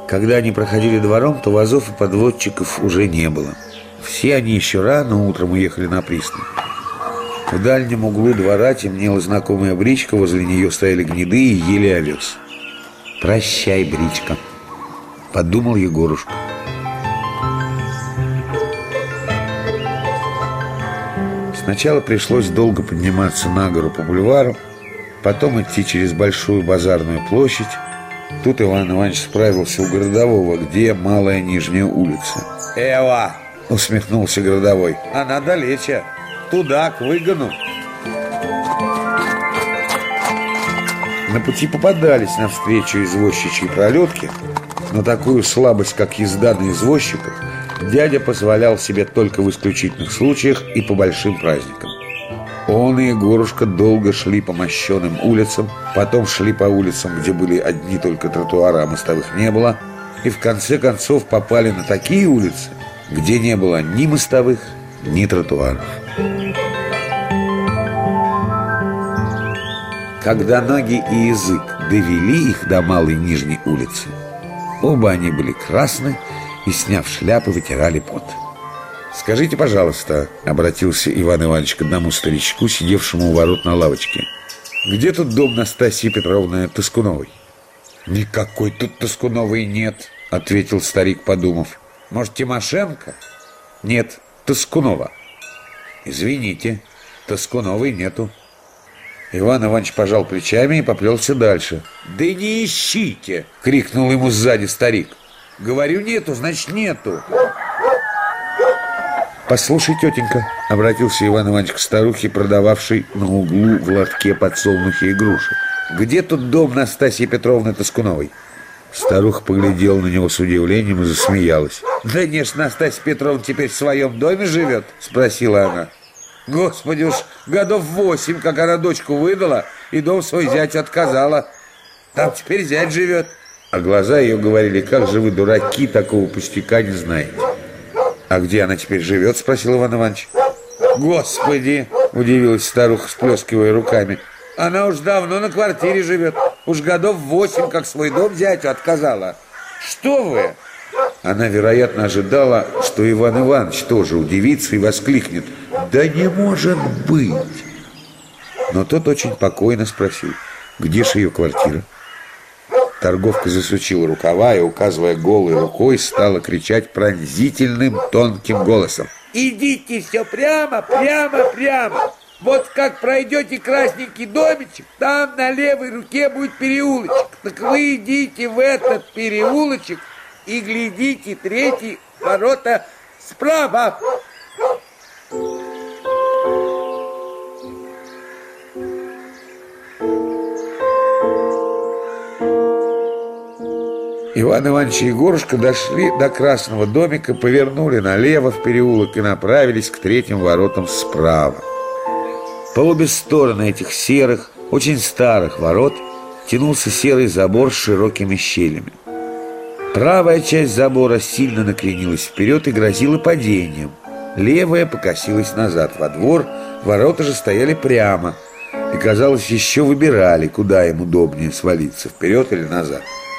Когда они проходили двором, то вазов и подводчиков уже не было. Все они еще рано утром уехали на пристань. В дальнем углу двора темнела знакомая бричка, возле нее стояли гнеды и ели овес. «Прощай, бричка», — подумал Егорушка. Сначала пришлось долго подниматься на гору по бульвару, потом идти через большую базарную площадь. Тут Иван Иванович справился у городового, где Малая Нижняя улица. «Эва!» — усмехнулся городовой. «Она далече. Туда, к выгону». На пути попадались навстречу извозчичьи пролетки, но такую слабость, как езда на извозчиках, дядя позволял себе только в исключительных случаях и по большим праздникам. Он и Егорушка долго шли по мощеным улицам, потом шли по улицам, где были одни только тротуары, а мостовых не было, и в конце концов попали на такие улицы, где не было ни мостовых, ни тротуаров. Когда ноги и язык довели их до Малой Нижней улицы, оба они были красны и, сняв шляпы, вытирали пот. «Скажите, пожалуйста», — обратился Иван Иванович к одному старичку, сидевшему у ворот на лавочке, «где тут дом Настасьи Петровны Тоскуновой?» «Никакой тут Тоскуновой нет», — ответил старик, подумав. «Может, Тимошенко?» «Нет, Тоскунова». «Извините, Тоскуновой нету». Иван Иванович пожал плечами и поплелся дальше. «Да не ищите!» — крикнул ему сзади старик. «Говорю, нету, значит, нету». «Послушай, тетенька», — обратился Иван Иванович к старухе, продававшей на углу в лотке подсолнухи и груши, «где тут дом Настасьи Петровны Тоскуновой?» Старуха поглядела на него с удивлением и засмеялась. «Да не ж Настасья Петровна теперь в своем доме живет?» — спросила она. «Господи уж, годов 8, как она дочку выдала, и дом свой зять отказала. Там теперь зять живет». А глаза ее говорили: «Как же вы, дураки, такого пустяка не знаете». «А где она теперь живет?» — спросил Иван Иванович. «Господи!» — удивилась старуха, сплескивая руками. «Она уж давно на квартире живет. Уж годов 8, как свой дом зятю отказала. Что вы?» Она, вероятно, ожидала, что Иван Иванович тоже удивится и воскликнет: «Да не может быть!» Но тот очень покойно спросил: «Где же ее квартира?» Торговка засучила рукава и, указывая голой рукой, стала кричать пронзительным тонким голосом: «Идите все прямо, прямо, прямо! Вот как пройдете красненький домичек, там на левой руке будет переулочек. Так вы идите в этот переулочек и глядите, третий ворота справа». Иван Иванович и Егорушка дошли до красного домика, повернули налево в переулок и направились к третьим воротам справа. По обе стороны этих серых, очень старых ворот тянулся серый забор с широкими щелями. Правая часть забора сильно накренилась вперед и грозила падением. Левая покосилась назад во двор, ворота же стояли прямо и, казалось, еще выбирали, куда им удобнее свалиться, вперед или назад.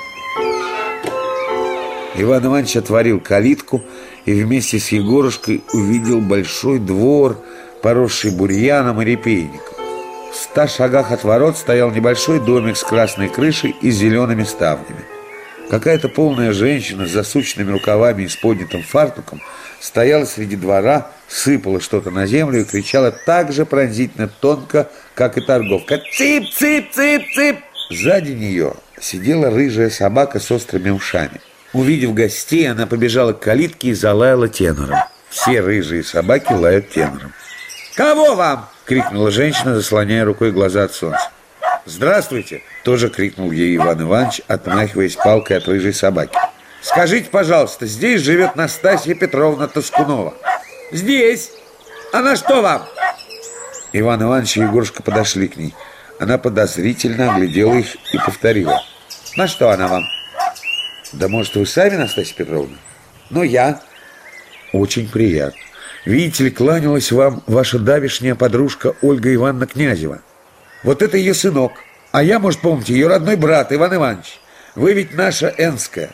Иван Иванович отворил калитку и вместе с Егорушкой увидел большой двор, поросший бурьяном и репейником. В 100 шагах от ворот стоял небольшой домик с красной крышей и зелеными ставнями. Какая-то полная женщина с засученными рукавами и с поднятым фартуком стояла среди двора, сыпала что-то на землю и кричала так же пронзительно тонко, как и торговка: «Цып, цып, цып, цып!» Сзади нее сидела рыжая собака с острыми ушами. Увидев гостей, она побежала к калитке и залаяла тенором. Все рыжие собаки лают тенором. «Кого вам?» — крикнула женщина, заслоняя рукой глаза от солнца. «Здравствуйте!» — тоже крикнул ей Иван Иванович, отмахиваясь палкой от рыжей собаки. «Скажите, пожалуйста, здесь живет Настасья Петровна Тоскунова?» «Здесь! Она что вам?» Иван Иванович и Егорушка подошли к ней. Она подозрительно оглядела их и повторила: «На что она вам?» «Да, может, вы сами, Настасья Петровна?» «Ну, я». «Очень приятно. Видите ли, кланялась вам ваша давешняя подружка Ольга Ивановна Князева. Вот это ее сынок. А я, может, помните, ее родной брат Иван Иванович. Вы ведь наша Энская.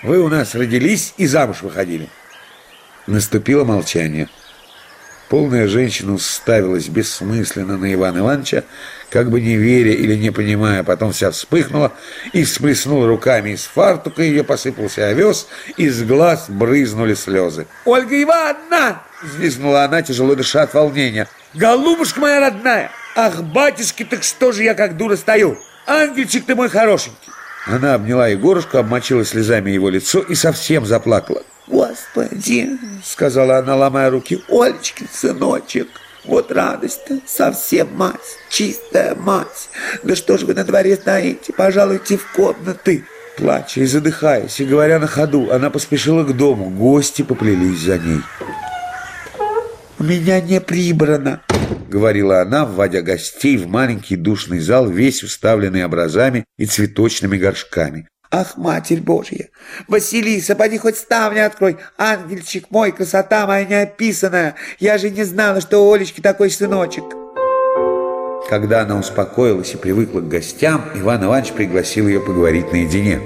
Вы у нас родились и замуж выходили». Наступило молчание. Полная женщина уставилась бессмысленно на Ивана Ивановича, как бы не веря или не понимая, потом вся вспыхнула и всплеснула руками. Из фартука ее посыпался овес, из глаз брызнули слезы. «Ольга Ивановна!» — взвизгнула она, тяжело дыша от волнения. «Голубушка моя родная! Ах, батюшки, так что же я как дура стою? Ангельчик ты мой хорошенький!» Она обняла Егорушку, обмочила слезами его лицо и совсем заплакала. «Господи!» — сказала она, ломая руки. «Олечкин сыночек, вот радость-то, совсем мать, чистая мать. Да что ж вы на дворе стоите? Пожалуйте в комнаты». Плача и задыхаясь, и говоря на ходу, она поспешила к дому. Гости поплелись за ней. «У меня не прибрано», — говорила она, вводя гостей в маленький душный зал, весь уставленный образами и цветочными горшками. «Ах, Матерь Божья! Василиса, поди хоть ставни открой! Ангельчик мой, красота моя неописанная! Я же не знала, что у Олечки такой сыночек!» Когда она успокоилась и привыкла к гостям, Иван Иванович пригласил ее поговорить наедине.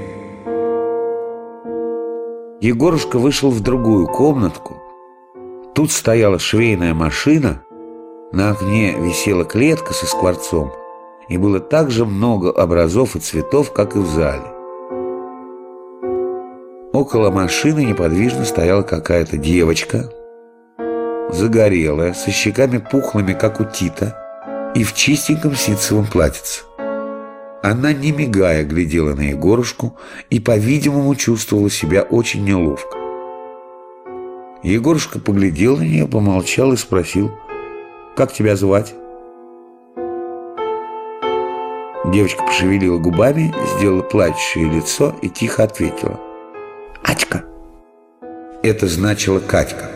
Егорушка вышел в другую комнатку. Тут стояла швейная машина, на окне висела клетка со скворцом, и было так же много образов и цветов, как и в зале. Около машины неподвижно стояла какая-то девочка, загорелая, со щеками пухлыми, как у Тита, и в чистеньком ситцевом платьице. Она, не мигая, глядела на Егорушку и, по-видимому, чувствовала себя очень неловко. Егорушка поглядел на нее, помолчал и спросил: «Как тебя звать?» Девочка пошевелила губами, сделала плачущее лицо и тихо ответила: «Ачка». Это значило Катька.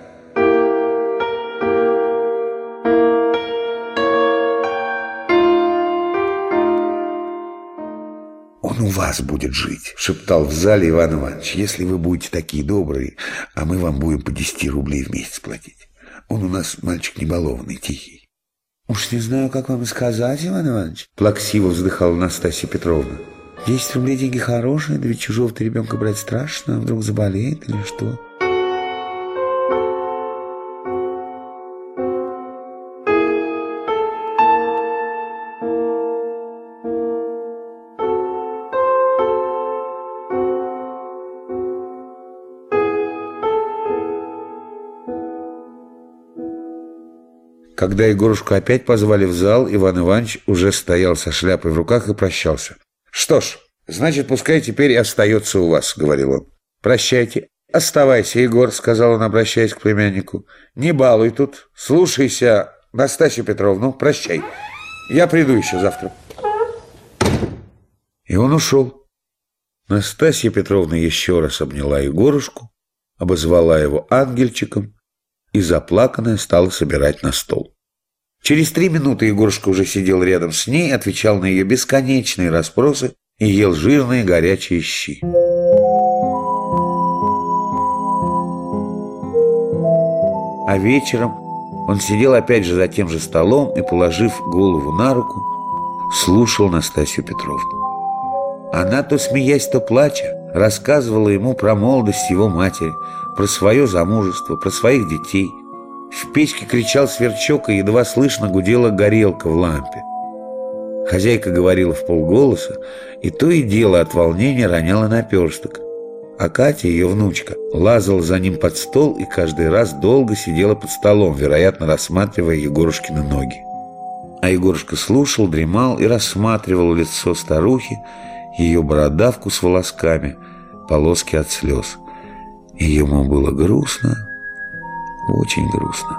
«Он у вас будет жить», — шептал в зале Иван Иванович, «если вы будете такие добрые, а мы вам будем по 10 рублей в месяц платить. Он у нас мальчик небалованный, тихий». «Уж не знаю, как вам и сказать, Иван Иванович», — плаксиво вздыхала Настасья Петровна. 10 рублей деньги хорошие, да ведь чужого-то ребенка брать страшно, а вдруг заболеет или что». Когда Егорушку опять позвали в зал, Иван Иванович уже стоял со шляпой в руках и прощался. «Что ж, значит, пускай теперь и остается у вас», — говорил он. «Прощайте». «Оставайся, Егор», — сказал он, обращаясь к племяннику. «Не балуй тут. Слушайся Настасью Петровну. Прощай. Я приду еще завтра». И он ушел. Настасья Петровна еще раз обняла Егорушку, обозвала его ангельчиком и, заплаканная, стала собирать на стол. Через 3 минуты Егорушка уже сидел рядом с ней, отвечал на ее бесконечные расспросы и ел жирные горячие щи. А вечером он сидел опять же за тем же столом и, положив голову на руку, слушал Настасью Петровну. Она, то смеясь, то плача, рассказывала ему про молодость его матери, про свое замужество, про своих детей. В печке кричал сверчок, и едва слышно гудела горелка в лампе. Хозяйка говорила вполголоса, и то и дело от волнения роняла наперсток. А Катя, ее внучка, лазала за ним под стол и каждый раз долго сидела под столом, вероятно, рассматривая Егорушкины ноги. А Егорушка слушал, дремал и рассматривал лицо старухи, ее бородавку с волосками, полоски от слез. И ему было грустно, очень грустно.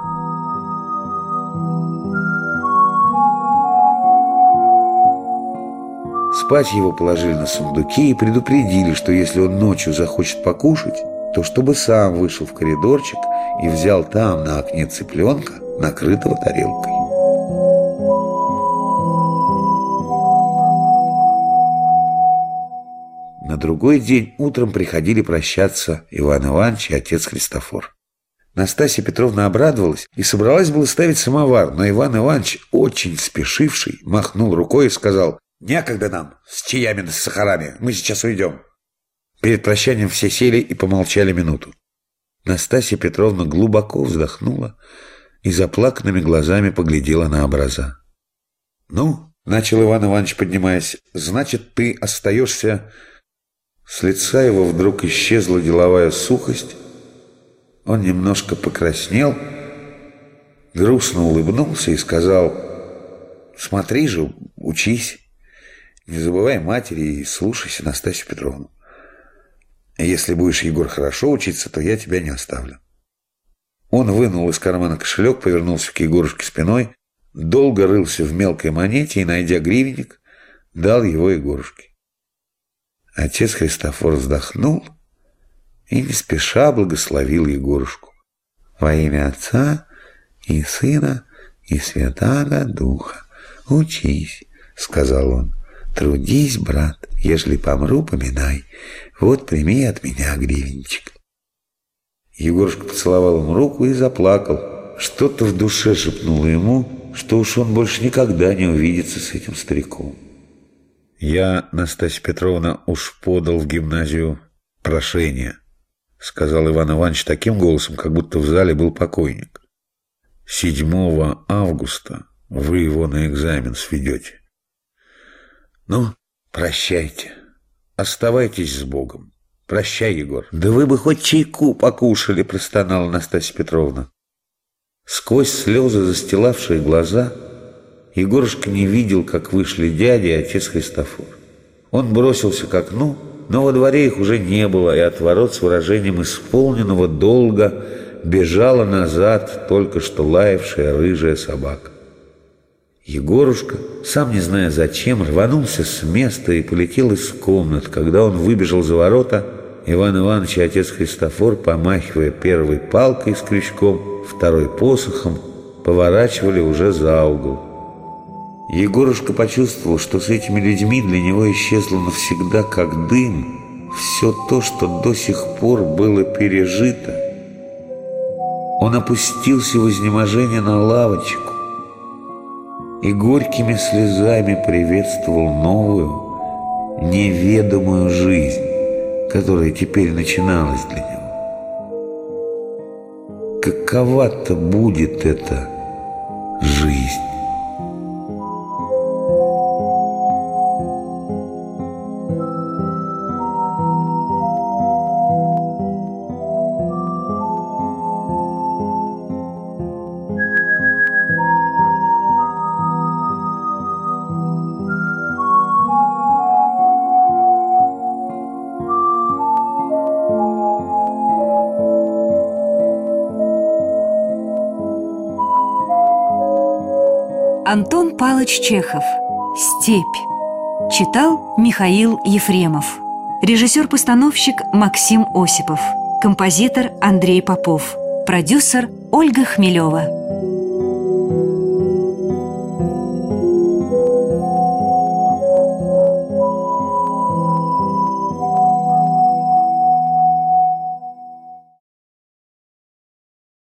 Спать его положили на сундуки и предупредили, что если он ночью захочет покушать, то чтобы сам вышел в коридорчик и взял там на окне цыпленка, накрытого тарелкой. На другой день утром приходили прощаться Иван Иванович и отец Христофор. Настасья Петровна обрадовалась и собралась было ставить самовар, но Иван Иванович, очень спешивший, махнул рукой и сказал: «Некогда нам с чаями да с сахарами, мы сейчас уйдем». Перед прощанием все сели и помолчали минуту. Настасья Петровна глубоко вздохнула и заплаканными глазами поглядела на образа. «Ну, — начал Иван Иванович, поднимаясь, — значит, ты остаешься...» С лица его вдруг исчезла деловая сухость. Он немножко покраснел, грустно улыбнулся и сказал: «Смотри же, учись, не забывай матери и слушайся Настасью Петровну. Если будешь, Егор, хорошо учиться, то я тебя не оставлю». Он вынул из кармана кошелек, повернулся к Егорушке спиной, долго рылся в мелкой монете и, найдя гривенник, дал его Егорушке. Отец Христофор вздохнул и не спеша благословил Егорушку. «Во имя Отца и Сына и Святаго Духа учись, — сказал он, — трудись, брат, ежели помру, поминай, вот прими от меня гривенчик». Егорушка поцеловал ему руку и заплакал. Что-то в душе шепнуло ему, что уж он больше никогда не увидится с этим стариком. «Я, Настасья Петровна, уж подал в гимназию прошение», — сказал Иван Иванович таким голосом, как будто в зале был покойник. 7 августа вы его на экзамен сведете. Ну, прощайте, оставайтесь с Богом. Прощай, Егор». «Да вы бы хоть чайку покушали», — простонала Настасья Петровна. Сквозь слезы, застилавшие глаза, Егорушка не видел, как вышли дядя и отец Христофор. Он бросился к окну, но во дворе их уже не было, и от ворот с выражением исполненного долга бежала назад только что лаявшая рыжая собака. Егорушка, сам не зная зачем, рванулся с места и полетел из комнат. Когда он выбежал за ворота, Иван Иванович и отец Христофор, помахивая первой палкой с крючком, второй посохом, поворачивали уже за угол. Егорушка почувствовал, что с этими людьми для него исчезло навсегда, как дым, все то, что до сих пор было пережито. Он опустился в изнеможение на лавочку и горькими слезами приветствовал новую, неведомую жизнь, которая теперь начиналась для него. Какова-то будет эта жизнь? Антон Палыч Чехов. «Степь». Читал Михаил Ефремов. Режиссер-постановщик Максим Осипов. Композитор Андрей Попов. Продюсер Ольга Хмелева.